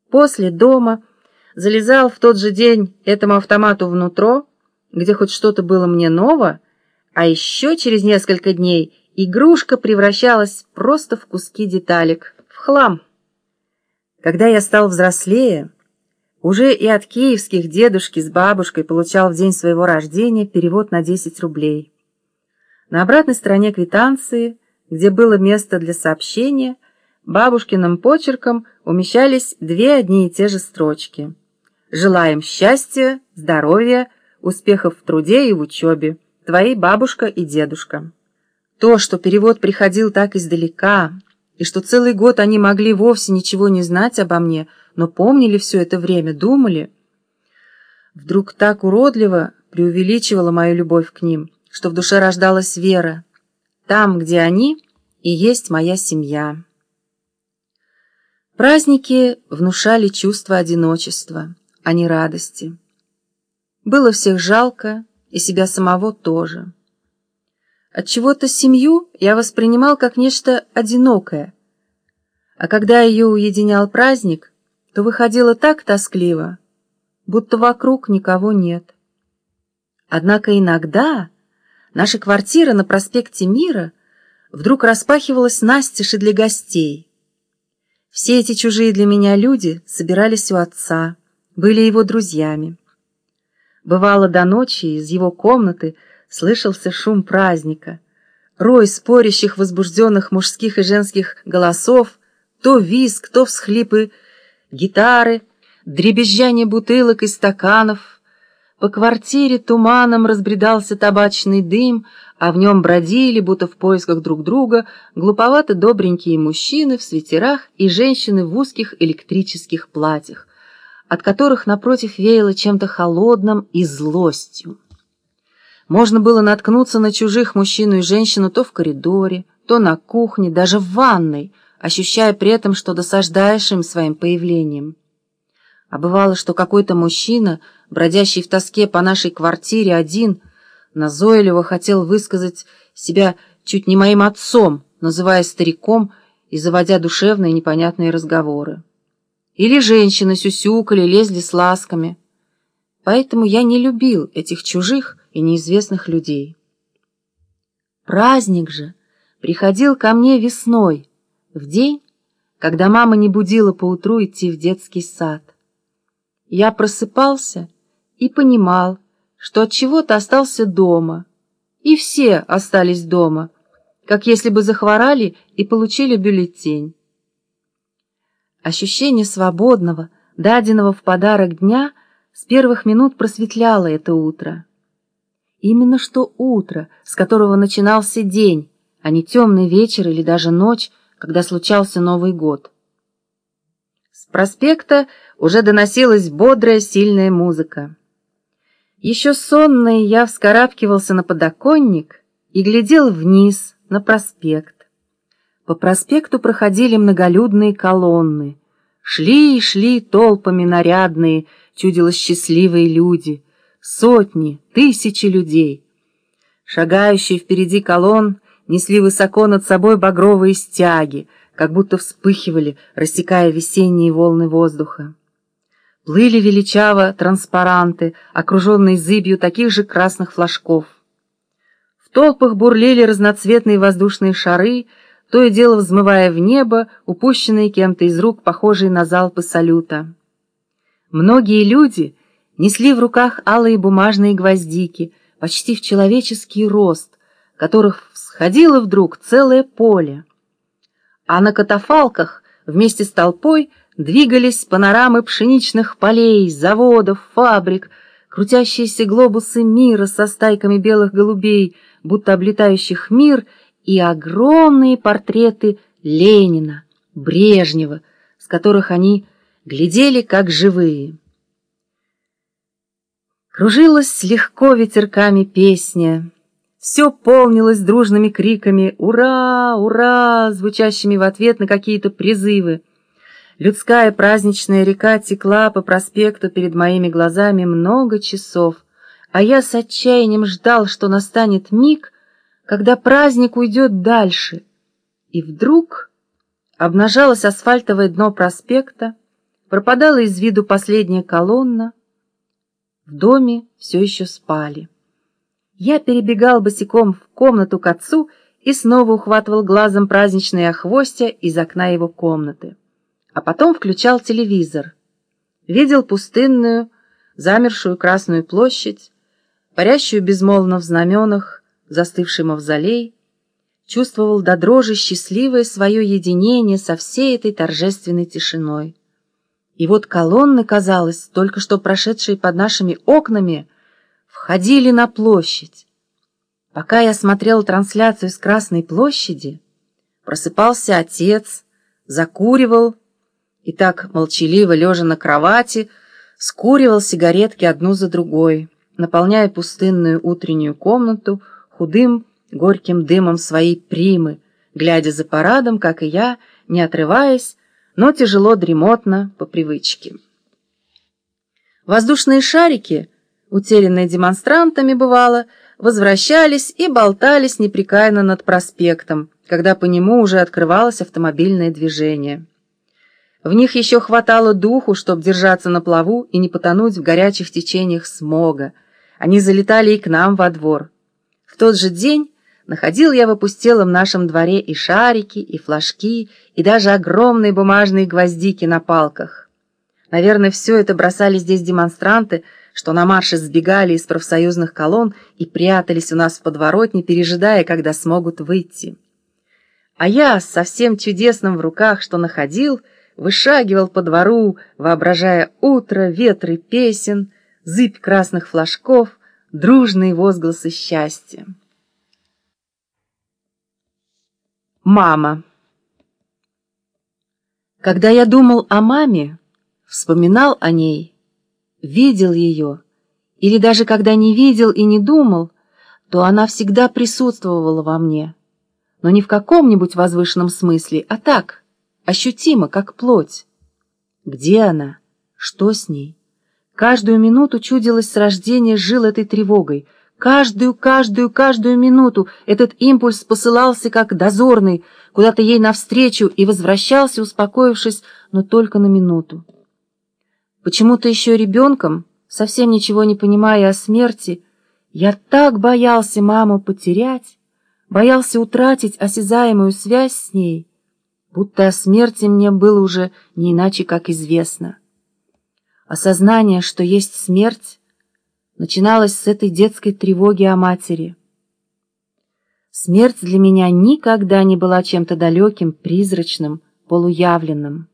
После дома залезал в тот же день этому автомату внутрь, где хоть что-то было мне ново, а еще через несколько дней игрушка превращалась просто в куски деталек, в хлам. Когда я стал взрослее, уже и от киевских дедушки с бабушкой получал в день своего рождения перевод на 10 рублей. На обратной стороне квитанции, где было место для сообщения, бабушкиным почерком умещались две одни и те же строчки. «Желаем счастья, здоровья, успехов в труде и в учебе. Твои бабушка и дедушка». То, что перевод приходил так издалека, и что целый год они могли вовсе ничего не знать обо мне, но помнили все это время, думали, вдруг так уродливо преувеличивала мою любовь к ним, что в душе рождалась вера. Там, где они, и есть моя семья. Праздники внушали чувство одиночества, а не радости. Было всех жалко, и себя самого тоже. Отчего-то семью я воспринимал как нечто одинокое, а когда ее уединял праздник, то выходило так тоскливо, будто вокруг никого нет. Однако иногда наша квартира на проспекте Мира вдруг распахивалась настежь и для гостей. Все эти чужие для меня люди собирались у отца, были его друзьями. Бывало, до ночи из его комнаты слышался шум праздника, рой спорящих возбужденных мужских и женских голосов, то визг, то всхлипы гитары, дребезжание бутылок и стаканов. По квартире туманом разбредался табачный дым, а в нем бродили, будто в поисках друг друга, глуповато-добренькие мужчины в свитерах и женщины в узких электрических платьях, от которых напротив веяло чем-то холодным и злостью. Можно было наткнуться на чужих мужчину и женщину то в коридоре, то на кухне, даже в ванной, ощущая при этом, что досаждаешь им своим появлением. А бывало, что какой-то мужчина, бродящий в тоске по нашей квартире один, назойливо хотел высказать себя чуть не моим отцом, называя стариком и заводя душевные непонятные разговоры. Или женщины сюсюкали, лезли с ласками. Поэтому я не любил этих чужих и неизвестных людей. Праздник же приходил ко мне весной, в день, когда мама не будила поутру идти в детский сад. Я просыпался и понимал, что от чего-то остался дома, и все остались дома, как если бы захворали и получили бюллетень. Ощущение свободного, даденного в подарок дня с первых минут просветляло это утро. Именно что утро, с которого начинался день, а не темный вечер или даже ночь, когда случался Новый год. С проспекта уже доносилась бодрая, сильная музыка. Еще сонный я вскарабкивался на подоконник и глядел вниз на проспект. По проспекту проходили многолюдные колонны. Шли и шли толпами нарядные, чудило счастливые люди, сотни, тысячи людей. Шагающие впереди колонн несли высоко над собой багровые стяги, как будто вспыхивали, рассекая весенние волны воздуха. Плыли величаво транспаранты, окруженные зыбью таких же красных флажков. В толпах бурлили разноцветные воздушные шары, то и дело взмывая в небо, упущенные кем-то из рук, похожие на залпы салюта. Многие люди несли в руках алые бумажные гвоздики, почти в человеческий рост, которых всходило вдруг целое поле. А на катафалках вместе с толпой двигались панорамы пшеничных полей, заводов, фабрик, крутящиеся глобусы мира со стайками белых голубей, будто облетающих мир, и огромные портреты Ленина, Брежнева, с которых они глядели как живые. Кружилась легко ветерками песня, все полнилось дружными криками «Ура! Ура!», звучащими в ответ на какие-то призывы. Людская праздничная река текла по проспекту перед моими глазами много часов, а я с отчаянием ждал, что настанет миг, когда праздник уйдет дальше. И вдруг обнажалось асфальтовое дно проспекта, пропадала из виду последняя колонна. В доме все еще спали. Я перебегал босиком в комнату к отцу и снова ухватывал глазом праздничные охвостья из окна его комнаты. А потом включал телевизор. Видел пустынную, замершую Красную площадь, парящую безмолвно в знаменах застывший мавзолей, чувствовал до дрожи счастливое свое единение со всей этой торжественной тишиной. И вот колонны, казалось, только что прошедшие под нашими окнами, входили на площадь. Пока я смотрел трансляцию с Красной площади, просыпался отец, закуривал и так молчаливо, лежа на кровати, скуривал сигаретки одну за другой, наполняя пустынную утреннюю комнату худым, горьким дымом своей примы, глядя за парадом, как и я, не отрываясь, но тяжело дремотно по привычке. Воздушные шарики, утерянные демонстрантами бывало, возвращались и болтались непрекаянно над проспектом, когда по нему уже открывалось автомобильное движение. В них еще хватало духу, чтобы держаться на плаву и не потонуть в горячих течениях смога. Они залетали и к нам во двор. В тот же день находил я в опустелом нашем дворе и шарики, и флажки, и даже огромные бумажные гвоздики на палках. Наверное, все это бросали здесь демонстранты, что на марше сбегали из профсоюзных колонн и прятались у нас в подворотне, пережидая, когда смогут выйти. А я, со всем чудесным в руках, что находил, вышагивал по двору, воображая утро, ветры песен, зыбь красных флажков, дружные возгласы счастья. Мама. Когда я думал о маме, вспоминал о ней, видел ее, или даже когда не видел и не думал, то она всегда присутствовала во мне, но не в каком-нибудь возвышенном смысле, а так, ощутимо, как плоть. Где она? Что с ней? Каждую минуту чудилось с рождения жил этой тревогой. Каждую минуту этот импульс посылался как дозорный куда-то ей навстречу и возвращался, успокоившись, но только на минуту. Почему-то еще ребенком, совсем ничего не понимая о смерти, я так боялся маму потерять, боялся утратить осязаемую связь с ней, будто о смерти мне было уже не иначе, как известно. Осознание, что есть смерть, начиналось с этой детской тревоги о матери. Смерть для меня никогда не была чем-то далеким, призрачным, полуявленным.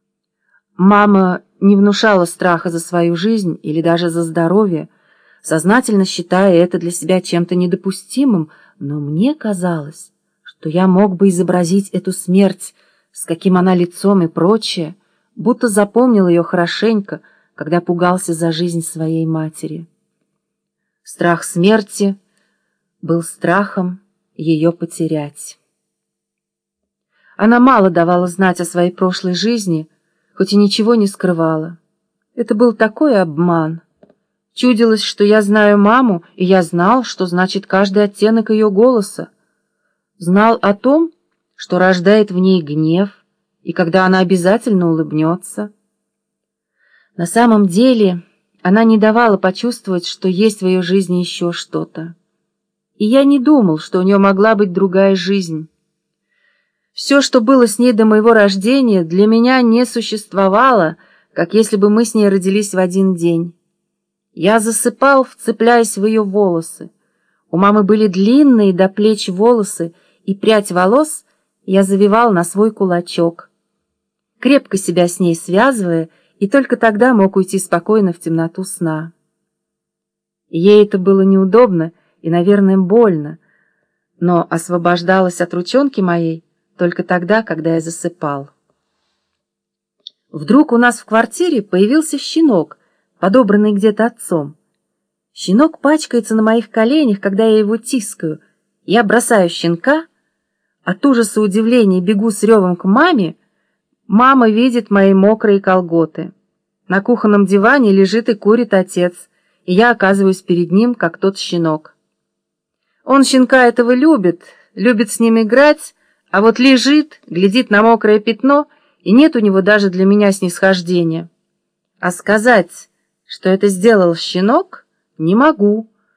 Мама не внушала страха за свою жизнь или даже за здоровье, сознательно считая это для себя чем-то недопустимым, но мне казалось, что я мог бы изобразить эту смерть, с каким она лицом и прочее, будто запомнил ее хорошенько, когда пугался за жизнь своей матери. Страх смерти был страхом ее потерять. Она мало давала знать о своей прошлой жизни, хоть и ничего не скрывала. Это был такой обман. Чудилось, что я знаю маму, и я знал, что значит каждый оттенок ее голоса. Знал о том, что рождает в ней гнев, и когда она обязательно улыбнется. На самом деле она не давала почувствовать, что есть в ее жизни еще что-то. И я не думал, что у нее могла быть другая жизнь. Все, что было с ней до моего рождения, для меня не существовало, как если бы мы с ней родились в один день. Я засыпал, вцепляясь в ее волосы. У мамы были длинные до плеч волосы, и прядь волос я завивал на свой кулачок, крепко себя с ней связывая, и только тогда мог уйти спокойно в темноту сна. Ей это было неудобно и, наверное, больно, но освобождалась от ручонки моей только тогда, когда я засыпал. Вдруг у нас в квартире появился щенок, подобранный где-то отцом. Щенок пачкается на моих коленях, когда я его тискаю. Я бросаю щенка, от ужаса и удивления бегу с ревом к маме. Мама видит мои мокрые колготы. На кухонном диване лежит и курит отец, и я оказываюсь перед ним, как тот щенок. Он щенка этого любит с ним играть, а вот лежит, глядит на мокрое пятно, и нет у него даже для меня снисхождения. А сказать, что это сделал щенок, не могу.